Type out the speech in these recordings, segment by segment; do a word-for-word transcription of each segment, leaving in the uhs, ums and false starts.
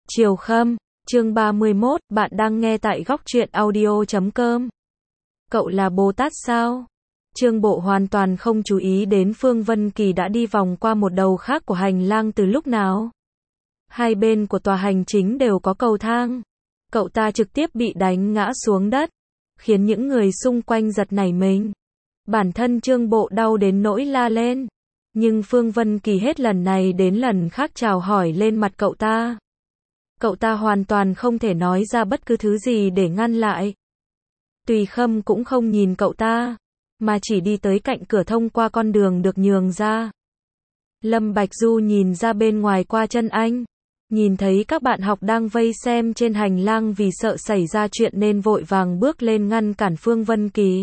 Chiều Khâm, chương ba mươi mốt, bạn đang nghe tại góc truyện audio chấm com. Cậu là Bồ Tát sao? Trương Bộ hoàn toàn không chú ý đến Phương Vân Kỳ đã đi vòng qua một đầu khác của hành lang từ lúc nào. Hai bên của tòa hành chính đều có cầu thang. Cậu ta trực tiếp bị đánh ngã xuống đất, khiến những người xung quanh giật nảy mình. Bản thân Trương Bộ đau đến nỗi la lên. Nhưng Phương Vân Kỳ hết lần này đến lần khác chào hỏi lên mặt cậu ta. Cậu ta hoàn toàn không thể nói ra bất cứ thứ gì để ngăn lại. Tùy Khâm cũng không nhìn cậu ta, mà chỉ đi tới cạnh cửa thông qua con đường được nhường ra. Lâm Bạch Du nhìn ra bên ngoài qua chân anh, nhìn thấy các bạn học đang vây xem trên hành lang vì sợ xảy ra chuyện nên vội vàng bước lên ngăn cản Phương Vân Kỳ.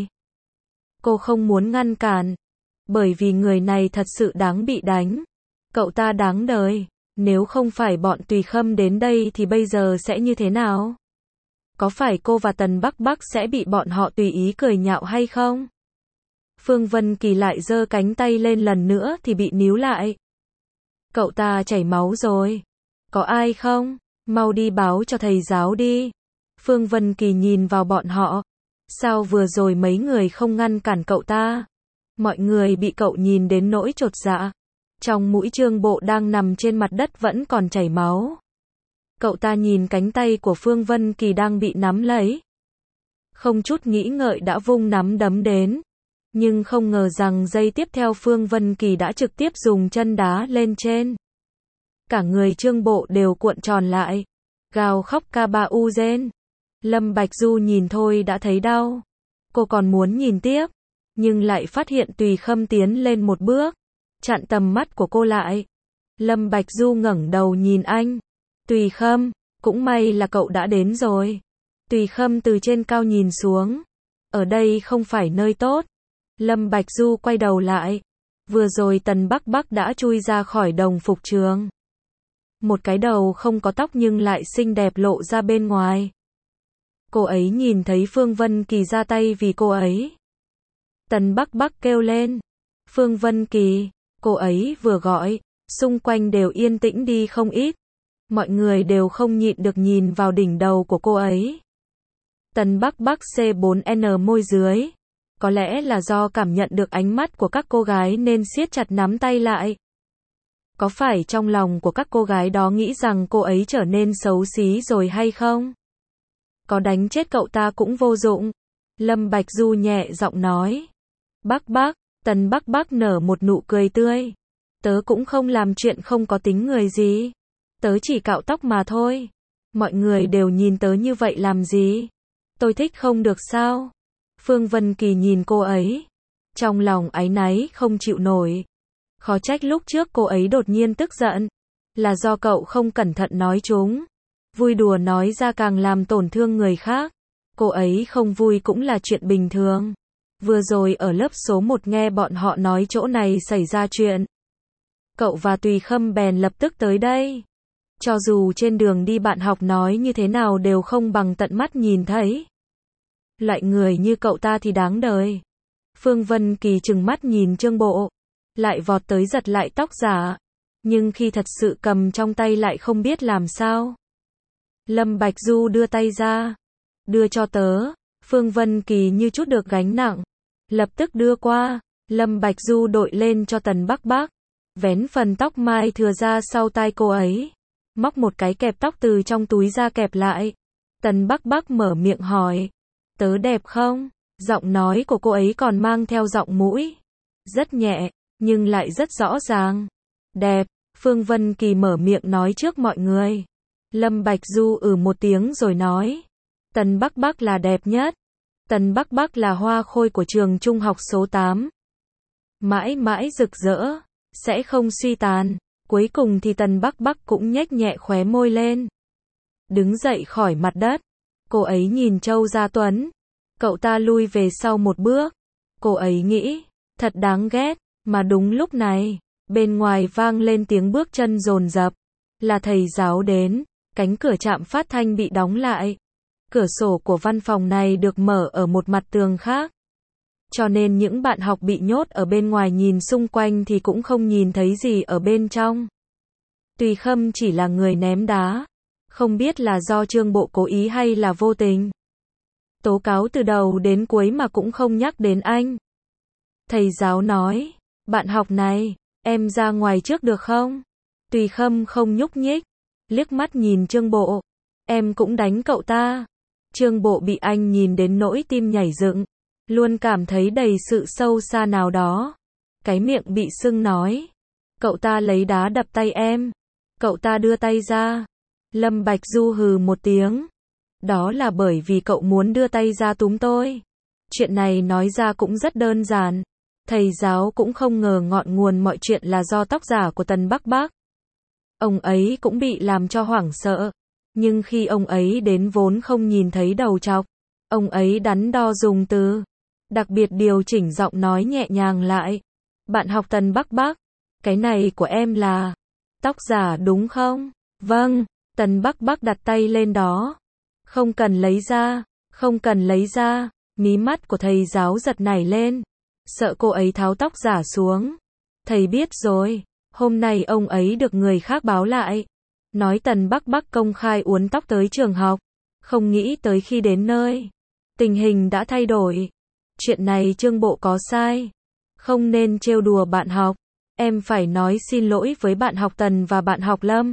Cô không muốn ngăn cản, bởi vì người này thật sự đáng bị đánh. Cậu ta đáng đời. Nếu không phải bọn Tùy Khâm đến đây thì bây giờ sẽ như thế nào? Có phải cô và Tần Bắc Bắc sẽ bị bọn họ tùy ý cười nhạo hay không? Phương Vân Kỳ lại giơ cánh tay lên lần nữa thì bị níu lại. Cậu ta chảy máu rồi. Có ai không? Mau đi báo cho thầy giáo đi. Phương Vân Kỳ nhìn vào bọn họ. Sao vừa rồi mấy người không ngăn cản cậu ta? Mọi người bị cậu nhìn đến nỗi chột dạ. Trong mũi Trương Bộ đang nằm trên mặt đất vẫn còn chảy máu. Cậu ta nhìn cánh tay của Phương Vân Kỳ đang bị nắm lấy. Không chút nghĩ ngợi đã vung nắm đấm đến. Nhưng không ngờ rằng giây tiếp theo Phương Vân Kỳ đã trực tiếp dùng chân đá lên trên. Cả người Trương Bộ đều cuộn tròn lại. Gào khóc ca ba u rên. Lâm Bạch Du nhìn thôi đã thấy đau. Cô còn muốn nhìn tiếp. Nhưng lại phát hiện Tùy Khâm tiến lên một bước, chặn tầm mắt của cô lại. Lâm Bạch Du ngẩng đầu nhìn anh. Tùy Khâm, cũng may là cậu đã đến rồi. Tùy Khâm từ trên cao nhìn xuống. Ở đây không phải nơi tốt. Lâm Bạch Du quay đầu lại. Vừa rồi Tần Bắc Bắc đã chui ra khỏi đồng phục trường. Một cái đầu không có tóc nhưng lại xinh đẹp lộ ra bên ngoài. Cô ấy nhìn thấy Phương Vân Kỳ ra tay vì cô ấy. Tần Bắc Bắc kêu lên. Phương Vân Kỳ. Cô ấy vừa gọi, xung quanh đều yên tĩnh đi không ít. Mọi người đều không nhịn được nhìn vào đỉnh đầu của cô ấy. Tần Bắc Bắc xê bốn en môi dưới. Có lẽ là do cảm nhận được ánh mắt của các cô gái nên siết chặt nắm tay lại. Có phải trong lòng của các cô gái đó nghĩ rằng cô ấy trở nên xấu xí rồi hay không? Có đánh chết cậu ta cũng vô dụng. Lâm Bạch Du nhẹ giọng nói. Bắc Bắc. Tần Bắc Bắc nở một nụ cười tươi. Tớ cũng không làm chuyện không có tính người gì. Tớ chỉ cạo tóc mà thôi. Mọi người đều nhìn tớ như vậy làm gì? Tôi thích không được sao? Phương Vân Kỳ nhìn cô ấy. Trong lòng áy náy không chịu nổi. Khó trách lúc trước cô ấy đột nhiên tức giận. Là do cậu không cẩn thận nói chúng. Vui đùa nói ra càng làm tổn thương người khác. Cô ấy không vui cũng là chuyện bình thường. Vừa rồi ở lớp số một nghe bọn họ nói chỗ này xảy ra chuyện. Cậu và Tùy Khâm bèn lập tức tới đây. Cho dù trên đường đi bạn học nói như thế nào đều không bằng tận mắt nhìn thấy. Loại người như cậu ta thì đáng đời. Phương Vân Kỳ trừng mắt nhìn Trương Bộ. Lại vọt tới giật lại tóc giả. Nhưng khi thật sự cầm trong tay lại không biết làm sao. Lâm Bạch Du đưa tay ra. Đưa cho tớ. Phương Vân Kỳ như chút được gánh nặng. Lập tức đưa qua. Lâm Bạch Du đội lên cho Tần Bắc Bắc. Vén phần tóc mai thừa ra sau tai cô ấy. Móc một cái kẹp tóc từ trong túi ra kẹp lại. Tần Bắc Bắc mở miệng hỏi. Tớ đẹp không? Giọng nói của cô ấy còn mang theo giọng mũi. Rất nhẹ, nhưng lại rất rõ ràng. Đẹp. Phương Vân Kỳ mở miệng nói trước mọi người. Lâm Bạch Du ừ một tiếng rồi nói. Tần Bắc Bắc là đẹp nhất. Tần Bắc Bắc là hoa khôi của trường trung học số tám. Mãi mãi rực rỡ, sẽ không suy tàn. Cuối cùng thì Tần Bắc Bắc cũng nhếch nhẹ khóe môi lên. Đứng dậy khỏi mặt đất. Cô ấy nhìn Châu Gia Tuấn. Cậu ta lui về sau một bước. Cô ấy nghĩ, thật đáng ghét. Mà đúng lúc này, bên ngoài vang lên tiếng bước chân dồn dập. Là thầy giáo đến. Cánh cửa trạm phát thanh bị đóng lại. Cửa sổ của văn phòng này được mở ở một mặt tường khác. Cho nên những bạn học bị nhốt ở bên ngoài nhìn xung quanh thì cũng không nhìn thấy gì ở bên trong. Tùy Khâm chỉ là người ném đá. Không biết là do Trương Bộ cố ý hay là vô tình. Tố cáo từ đầu đến cuối mà cũng không nhắc đến anh. Thầy giáo nói, bạn học này, em ra ngoài trước được không? Tùy Khâm không nhúc nhích, liếc mắt nhìn Trương Bộ. Em cũng đánh cậu ta. Trương Bộ bị anh nhìn đến nỗi tim nhảy dựng, luôn cảm thấy đầy sự sâu xa nào đó. Cái miệng bị sưng nói, cậu ta lấy đá đập tay em. Cậu ta đưa tay ra. Lâm Bạch Du hừ một tiếng. Đó là bởi vì cậu muốn đưa tay ra túm tôi. Chuyện này nói ra cũng rất đơn giản. Thầy giáo cũng không ngờ ngọn nguồn mọi chuyện là do tóc giả của Tần Bắc Bắc. Ông ấy cũng bị làm cho hoảng sợ. Nhưng khi ông ấy đến vốn không nhìn thấy đầu trọc. Ông ấy đắn đo dùng từ. Đặc biệt điều chỉnh giọng nói nhẹ nhàng lại. Bạn học Tần Bắc Bắc. Cái này của em là tóc giả đúng không? Vâng. Tần Bắc Bắc đặt tay lên đó. Không cần lấy ra. Không cần lấy ra. Mí mắt của thầy giáo giật nảy lên. Sợ cô ấy tháo tóc giả xuống. Thầy biết rồi. Hôm nay ông ấy được người khác báo lại. Nói Tần Bắc Bắc công khai uốn tóc tới trường học. Không nghĩ tới khi đến nơi. Tình hình đã thay đổi. Chuyện này Trương Bộ có sai. Không nên trêu đùa bạn học. Em phải nói xin lỗi với bạn học Tần và bạn học Lâm.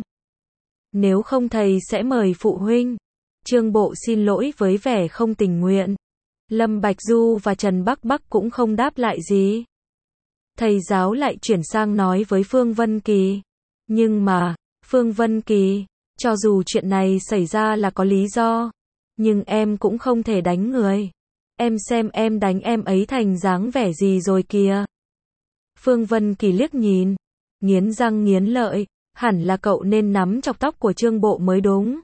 Nếu không thầy sẽ mời phụ huynh. Trương Bộ xin lỗi với vẻ không tình nguyện. Lâm Bạch Du và Trần Bắc Bắc cũng không đáp lại gì. Thầy giáo lại chuyển sang nói với Phương Vân Kỳ. Nhưng mà, Phương Vân Kỳ, cho dù chuyện này xảy ra là có lý do, nhưng em cũng không thể đánh người. Em xem em đánh em ấy thành dáng vẻ gì rồi kìa. Phương Vân Kỳ liếc nhìn, nghiến răng nghiến lợi, hẳn là cậu nên nắm chọc tóc của Trương Bộ mới đúng.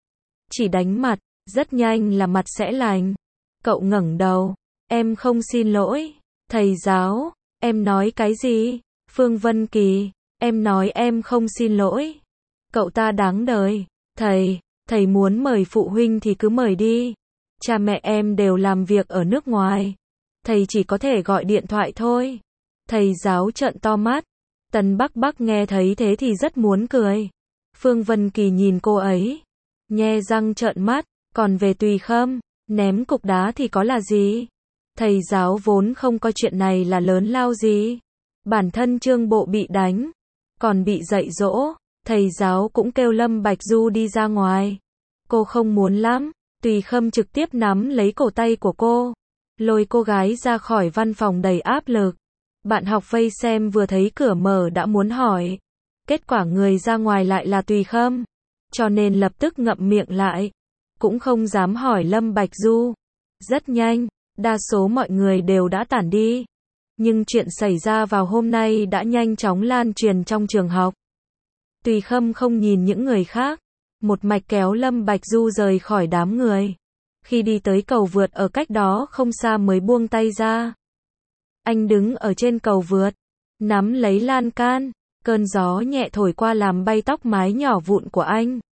Chỉ đánh mặt, rất nhanh là mặt sẽ lành. Cậu ngẩng đầu, em không xin lỗi. Thầy giáo, em nói cái gì? Phương Vân Kỳ, em nói em không xin lỗi. Cậu ta đáng đời. Thầy, thầy muốn mời phụ huynh thì cứ mời đi. Cha mẹ em đều làm việc ở nước ngoài. Thầy chỉ có thể gọi điện thoại thôi. Thầy giáo trợn to mắt. Tần Bắc Bắc nghe thấy thế thì rất muốn cười. Phương Vân Kỳ nhìn cô ấy, nhe răng trợn mắt. Còn về Tùy Khâm, ném cục đá thì có là gì? Thầy giáo vốn không coi chuyện này là lớn lao gì. Bản thân Trương Bộ bị đánh, còn bị dạy dỗ. Thầy giáo cũng kêu Lâm Bạch Du đi ra ngoài. Cô không muốn lắm. Tùy Khâm trực tiếp nắm lấy cổ tay của cô, lôi cô gái ra khỏi văn phòng đầy áp lực. Bạn học vây xem vừa thấy cửa mở đã muốn hỏi. Kết quả người ra ngoài lại là Tùy Khâm. Cho nên lập tức ngậm miệng lại. Cũng không dám hỏi Lâm Bạch Du. Rất nhanh, đa số mọi người đều đã tản đi. Nhưng chuyện xảy ra vào hôm nay đã nhanh chóng lan truyền trong trường học. Tùy Khâm không nhìn những người khác. Một mạch kéo Lâm Bạch Du rời khỏi đám người. Khi đi tới cầu vượt ở cách đó không xa mới buông tay ra. Anh đứng ở trên cầu vượt, nắm lấy lan can. Cơn gió nhẹ thổi qua làm bay tóc mái nhỏ vụn của anh.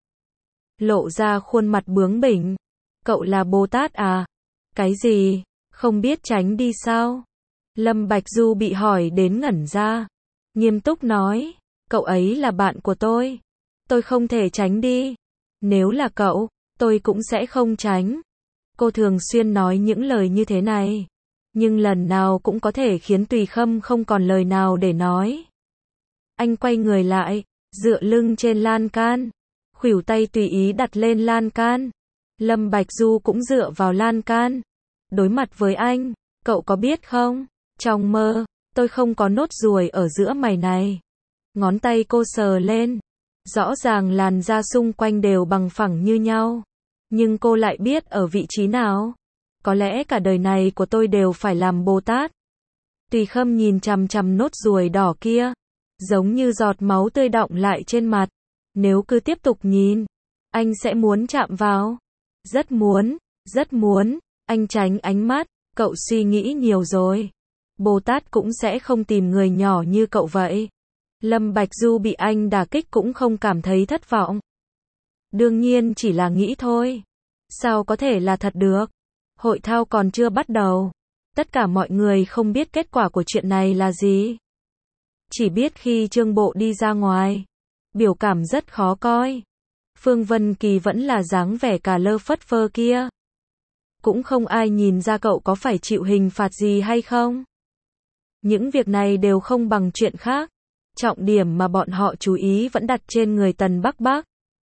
Lộ ra khuôn mặt bướng bỉnh. Cậu là Bồ Tát à? Cái gì? Không biết tránh đi sao? Lâm Bạch Du bị hỏi đến ngẩn ra. Nghiêm túc nói, cậu ấy là bạn của tôi. Tôi không thể tránh đi. Nếu là cậu, tôi cũng sẽ không tránh. Cô thường xuyên nói những lời như thế này. Nhưng lần nào cũng có thể khiến Tùy Khâm không còn lời nào để nói. Anh quay người lại, dựa lưng trên lan can. Khuỷu tay tùy ý đặt lên lan can. Lâm Bạch Du cũng dựa vào lan can. Đối mặt với anh, cậu có biết không? Trong mơ, tôi không có nốt ruồi ở giữa mày này. Ngón tay cô sờ lên. Rõ ràng làn da xung quanh đều bằng phẳng như nhau. Nhưng cô lại biết ở vị trí nào. Có lẽ cả đời này của tôi đều phải làm Bồ Tát. Tùy Khâm nhìn chằm chằm nốt ruồi đỏ kia. Giống như giọt máu tươi đọng lại trên mặt. Nếu cứ tiếp tục nhìn, anh sẽ muốn chạm vào. Rất muốn, rất muốn. Anh tránh ánh mắt. Cậu suy nghĩ nhiều rồi. Bồ Tát cũng sẽ không tìm người nhỏ như cậu vậy. Lâm Bạch Du bị anh đả kích cũng không cảm thấy thất vọng. Đương nhiên chỉ là nghĩ thôi. Sao có thể là thật được? Hội thao còn chưa bắt đầu. Tất cả mọi người không biết kết quả của chuyện này là gì. Chỉ biết khi Trương Bộ đi ra ngoài, biểu cảm rất khó coi. Phương Vân Kỳ vẫn là dáng vẻ cà lơ phất phơ kia. Cũng không ai nhìn ra cậu có phải chịu hình phạt gì hay không. Những việc này đều không bằng chuyện khác. Trọng điểm mà bọn họ chú ý vẫn đặt trên người Tần Bắc Bắc.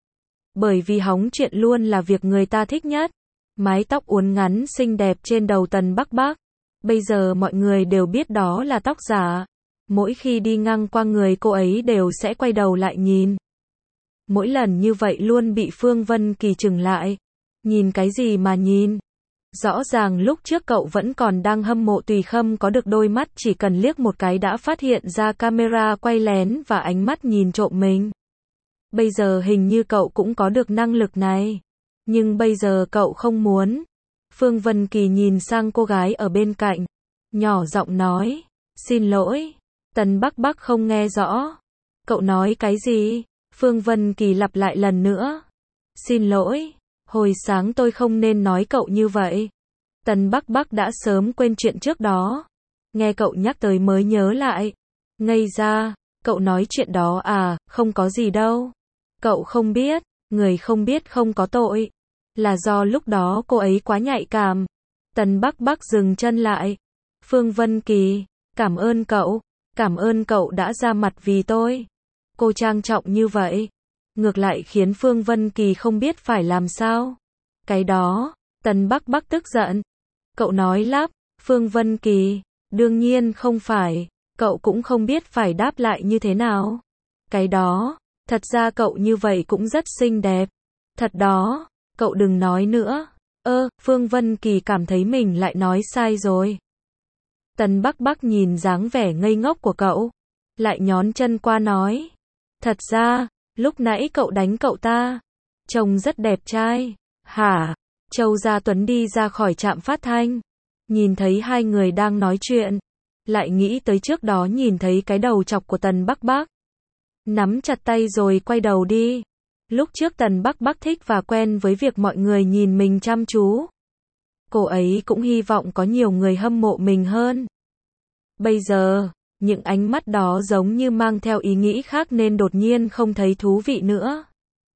Bởi vì hóng chuyện luôn là việc người ta thích nhất. Mái tóc uốn ngắn xinh đẹp trên đầu Tần Bắc Bắc. Bây giờ mọi người đều biết đó là tóc giả. Mỗi khi đi ngang qua người cô ấy đều sẽ quay đầu lại nhìn. Mỗi lần như vậy luôn bị Phương Vân Kỳ chừng lại. Nhìn cái gì mà nhìn? Rõ ràng lúc trước cậu vẫn còn đang hâm mộ Tùy Khâm có được đôi mắt chỉ cần liếc một cái đã phát hiện ra camera quay lén và ánh mắt nhìn trộm mình. Bây giờ hình như cậu cũng có được năng lực này. Nhưng bây giờ cậu không muốn. Phương Vân Kỳ nhìn sang cô gái ở bên cạnh. Nhỏ giọng nói. Xin lỗi. Tần Bắc Bắc không nghe rõ. Cậu nói cái gì? Phương Vân Kỳ lặp lại lần nữa. Xin lỗi. Hồi sáng tôi không nên nói cậu như vậy. Tần Bắc Bắc đã sớm quên chuyện trước đó. Nghe cậu nhắc tới mới nhớ lại. Ngây ra. Cậu nói chuyện đó à? Không có gì đâu. Cậu không biết. Người không biết không có tội. Là do lúc đó cô ấy quá nhạy cảm. Tần Bắc Bắc dừng chân lại. Phương Vân Kỳ. Cảm ơn cậu. Cảm ơn cậu đã ra mặt vì tôi. Cô trang trọng như vậy. Ngược lại khiến Phương Vân Kỳ không biết phải làm sao. Cái đó. Tần Bắc Bắc tức giận. Cậu nói lắp. Phương Vân Kỳ. Đương nhiên không phải. Cậu cũng không biết phải đáp lại như thế nào. Cái đó. Thật ra cậu như vậy cũng rất xinh đẹp. Thật đó. Cậu đừng nói nữa. Ơ, Phương Vân Kỳ cảm thấy mình lại nói sai rồi. Tần Bắc Bắc nhìn dáng vẻ ngây ngốc của cậu. Lại nhón chân qua nói. Thật ra, lúc nãy cậu đánh cậu ta. Trông rất đẹp trai. Hả? Châu Gia Tuấn đi ra khỏi trạm phát thanh. Nhìn thấy hai người đang nói chuyện. Lại nghĩ tới trước đó nhìn thấy cái đầu chọc của Tần Bắc Bắc. Nắm chặt tay rồi quay đầu đi. Lúc trước Tần Bắc Bắc thích và quen với việc mọi người nhìn mình chăm chú. Cô ấy cũng hy vọng có nhiều người hâm mộ mình hơn. Bây giờ, những ánh mắt đó giống như mang theo ý nghĩ khác nên đột nhiên không thấy thú vị nữa.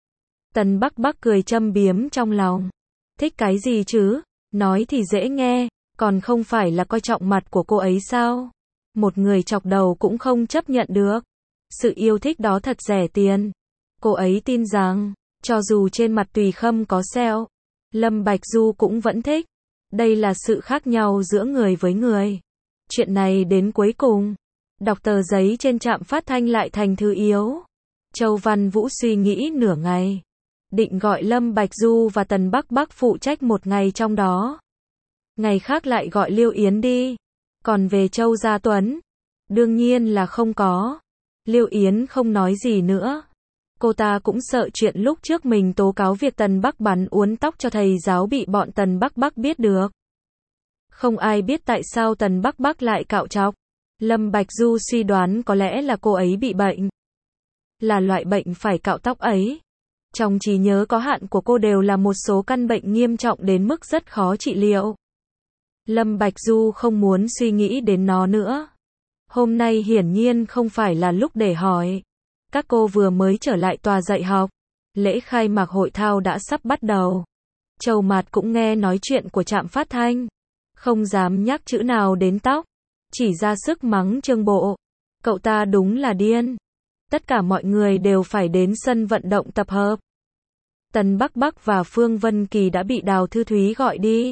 Tần Bắc Bắc cười châm biếm trong lòng. Thích cái gì chứ? Nói thì dễ nghe, còn không phải là coi trọng mặt của cô ấy sao? Một người chọc đầu cũng không chấp nhận được. Sự yêu thích đó thật rẻ tiền. Cô ấy tin rằng, cho dù trên mặt Tùy Khâm có sẹo, Lâm Bạch Du cũng vẫn thích. Đây là sự khác nhau giữa người với người. Chuyện này đến cuối cùng, đọc tờ giấy trên trạm phát thanh lại thành thứ yếu. Châu Văn Vũ suy nghĩ nửa ngày. Định gọi Lâm Bạch Du và Tần Bắc Bắc phụ trách một ngày trong đó. Ngày khác lại gọi Liêu Yến đi. Còn về Châu Gia Tuấn, đương nhiên là không có. Liêu Yến không nói gì nữa. Cô ta cũng sợ chuyện lúc trước mình tố cáo việc Tần Bắc bắn uốn tóc cho thầy giáo bị bọn Tần Bắc Bắc biết được. Không ai biết tại sao Tần Bắc Bắc lại cạo trọc. Lâm Bạch Du suy đoán có lẽ là cô ấy bị bệnh. Là loại bệnh phải cạo tóc ấy. Trong trí nhớ có hạn của cô đều là một số căn bệnh nghiêm trọng đến mức rất khó trị liệu. Lâm Bạch Du không muốn suy nghĩ đến nó nữa. Hôm nay hiển nhiên không phải là lúc để hỏi. Các cô vừa mới trở lại tòa dạy học. Lễ khai mạc hội thao đã sắp bắt đầu. Châu Mạt cũng nghe nói chuyện của trạm phát thanh. Không dám nhắc chữ nào đến tóc. Chỉ ra sức mắng Trương Bộ. Cậu ta đúng là điên. Tất cả mọi người đều phải đến sân vận động tập hợp. Tần Bắc Bắc và Phương Vân Kỳ đã bị Đào Thư Thúy gọi đi.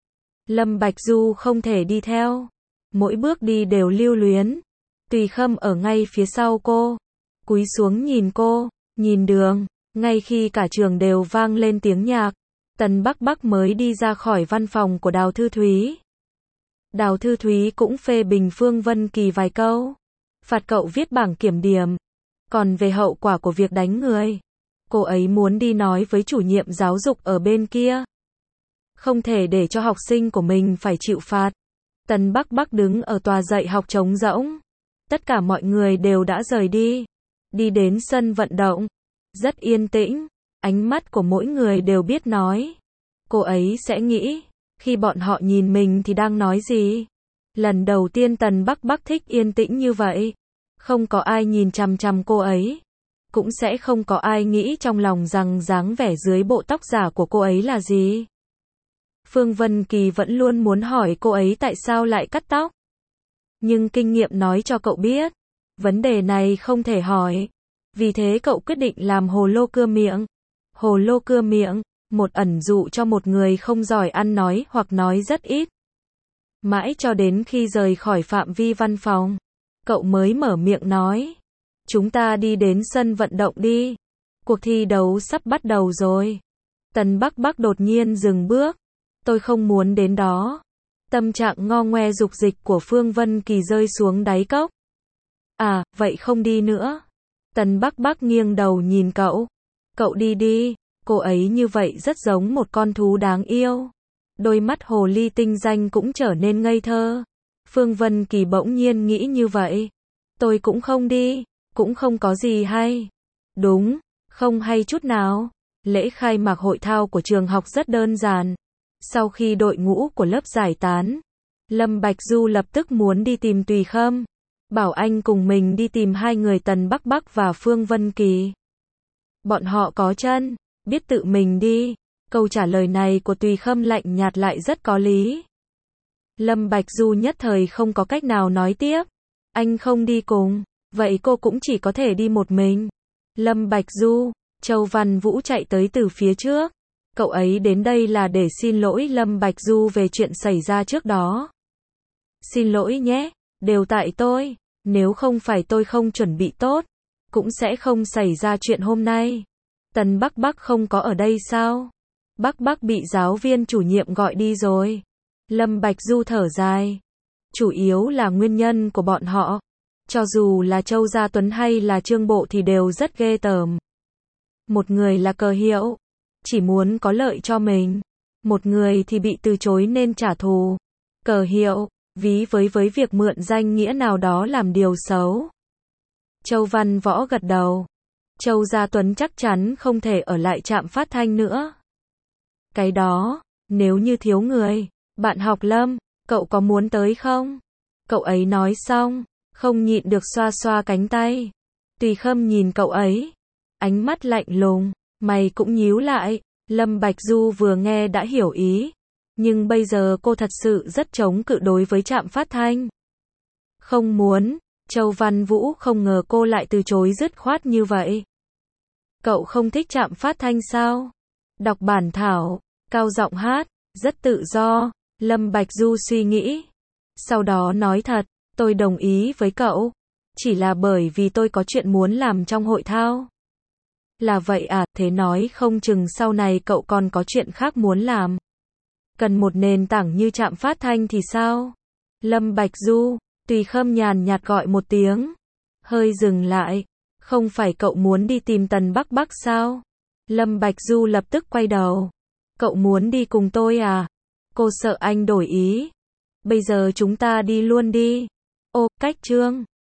Lâm Bạch Du không thể đi theo. Mỗi bước đi đều lưu luyến. Tùy Khâm ở ngay phía sau cô. Cúi xuống nhìn cô, nhìn đường. Ngay khi cả trường đều vang lên tiếng nhạc, Tần Bắc Bắc mới đi ra khỏi văn phòng của Đào Thư Thúy. Đào Thư Thúy cũng phê bình Phương Vân Kỳ vài câu. Phạt cậu viết bảng kiểm điểm. Còn về hậu quả của việc đánh người, cô ấy muốn đi nói với chủ nhiệm giáo dục ở bên kia. Không thể để cho học sinh của mình phải chịu phạt. Tần Bắc Bắc đứng ở tòa dạy học trống rỗng. Tất cả mọi người đều đã rời đi. Đi đến sân vận động. Rất yên tĩnh. Ánh mắt của mỗi người đều biết nói. Cô ấy sẽ nghĩ, khi bọn họ nhìn mình thì đang nói gì. Lần đầu tiên Tần Bắc Bắc thích yên tĩnh như vậy. Không có ai nhìn chằm chằm cô ấy. cũng sẽ không có ai nghĩ trong lòng rằng dáng vẻ dưới bộ tóc giả của cô ấy là gì. Phương Vân Kỳ vẫn luôn muốn hỏi cô ấy tại sao lại cắt tóc. Nhưng kinh nghiệm nói cho cậu biết, vấn đề này không thể hỏi. Vì thế cậu quyết định làm hồ lô cưa miệng. Hồ lô cưa miệng, một ẩn dụ cho một người không giỏi ăn nói hoặc nói rất ít. Mãi cho đến khi rời khỏi phạm vi văn phòng, cậu mới mở miệng nói. Chúng ta đi đến sân vận động đi. Cuộc thi đấu sắp bắt đầu rồi. Tần Bắc Bắc đột nhiên dừng bước. Tôi không muốn đến đó. Tâm trạng ngo ngoe dục dịch của Phương Vân Kỳ rơi xuống đáy cốc. À, vậy không đi nữa. Tần Bắc Bắc nghiêng đầu nhìn cậu. Cậu đi đi. Cô ấy như vậy rất giống một con thú đáng yêu. Đôi mắt hồ ly tinh danh cũng trở nên ngây thơ. Phương Vân Kỳ bỗng nhiên nghĩ như vậy. Tôi cũng không đi. Cũng không có gì hay. Đúng, không hay chút nào. Lễ khai mạc hội thao của trường học rất đơn giản. Sau khi đội ngũ của lớp giải tán, Lâm Bạch Du lập tức muốn đi tìm Tùy Khâm. Bảo anh cùng mình đi tìm hai người Tần Bắc Bắc và Phương Vân Kỳ. Bọn họ có chân, biết tự mình đi. Câu trả lời này của Tùy Khâm lạnh nhạt lại rất có lý. Lâm Bạch Du nhất thời không có cách nào nói tiếp. Anh không đi cùng, vậy cô cũng chỉ có thể đi một mình. Lâm Bạch Du, Châu Văn Vũ chạy tới từ phía trước. Cậu ấy đến đây là để xin lỗi Lâm Bạch Du về chuyện xảy ra trước đó. Xin lỗi nhé, đều tại tôi. Nếu không phải tôi không chuẩn bị tốt, cũng sẽ không xảy ra chuyện hôm nay. Tần Bắc Bắc không có ở đây sao? Bắc Bắc bị giáo viên chủ nhiệm gọi đi rồi. Lâm Bạch Du thở dài. Chủ yếu là nguyên nhân của bọn họ. Cho dù là Châu Gia Tuấn hay là Trương Bộ thì đều rất ghê tởm. Một người là cờ hiệu, chỉ muốn có lợi cho mình. Một người thì bị từ chối nên trả thù. Cờ hiệu, ví với với việc mượn danh nghĩa nào đó làm điều xấu. Châu Văn Võ gật đầu. Châu Gia Tuấn chắc chắn không thể ở lại trạm phát thanh nữa. Cái đó, nếu như thiếu người, bạn học Lâm, cậu có muốn tới không? Cậu ấy nói xong, không nhịn được xoa xoa cánh tay. Tùy Khâm nhìn cậu ấy, ánh mắt lạnh lùng, mày cũng nhíu lại. Lâm Bạch Du vừa nghe đã hiểu ý, nhưng bây giờ cô thật sự rất chống cự đối với trạm phát thanh. Không muốn. Châu Văn Vũ không ngờ cô lại từ chối dứt khoát như vậy. Cậu không thích trạm phát thanh sao? Đọc bản thảo, cao giọng hát, rất tự do. Lâm Bạch Du suy nghĩ, sau đó nói thật, tôi đồng ý với cậu, chỉ là bởi vì tôi có chuyện muốn làm trong hội thao. Là vậy à, thế nói không chừng sau này cậu còn có chuyện khác muốn làm. Cần một nền tảng như trạm phát thanh thì sao? Lâm Bạch Du, Tùy Khâm nhàn nhạt gọi một tiếng, hơi dừng lại. Không phải cậu muốn đi tìm Tần Bắc Bắc sao? Lâm Bạch Du lập tức quay đầu. Cậu muốn đi cùng tôi à? Cô sợ anh đổi ý. Bây giờ chúng ta đi luôn đi. Ô, cách Trương.